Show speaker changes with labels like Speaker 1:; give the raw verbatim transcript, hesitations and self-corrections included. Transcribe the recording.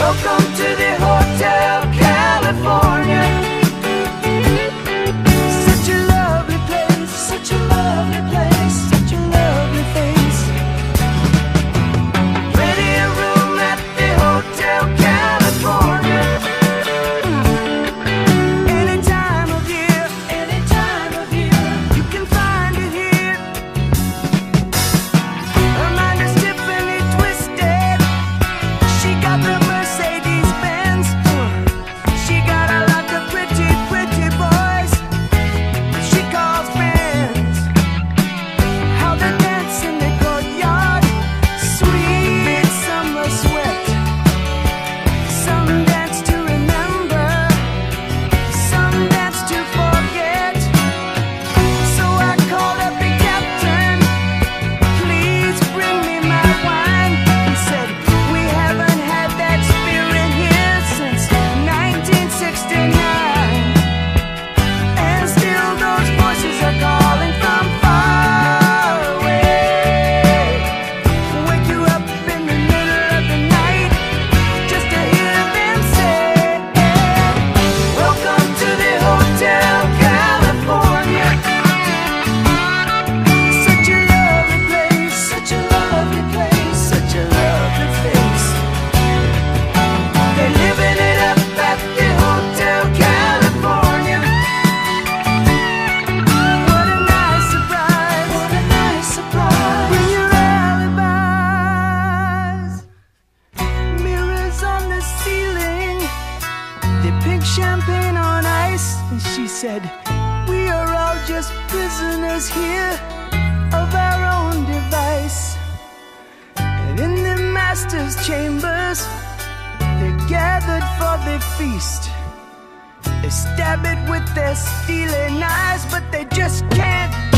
Speaker 1: Welcome to the Hotel California. Such a lovely place, such a lovely place, such a lovely face. Plenty of room at the Hotel California. Any time of year, any time of year, you can find it here. Her mind is Tiffany twisted. She got the Mercedes Benz. She got a lot of pretty, pretty boys she calls friends. How they dance in the courtyard, sweet summer sweat. Some dance to remember, some dance to forget. So I called up the captain, please bring me my wine. He said, we haven't had that spirit here since nineteen sixty-nine. And still those voices are calling from far away. Wake you up in the middle of the night just to hear them say, welcome to the Hotel California. Such a lovely place, such a lovely place, such a lovely face. They're living it up at the Hotel California. What a nice surprise, what a nice surprise. Bring your alibis. Mirrors on the ceiling, they pink champagne on ice. And she said, we are all just prisoners here of our own device. And in the master's chambers, they're gathered for the feast. They stab it with their steely knives, but they just can't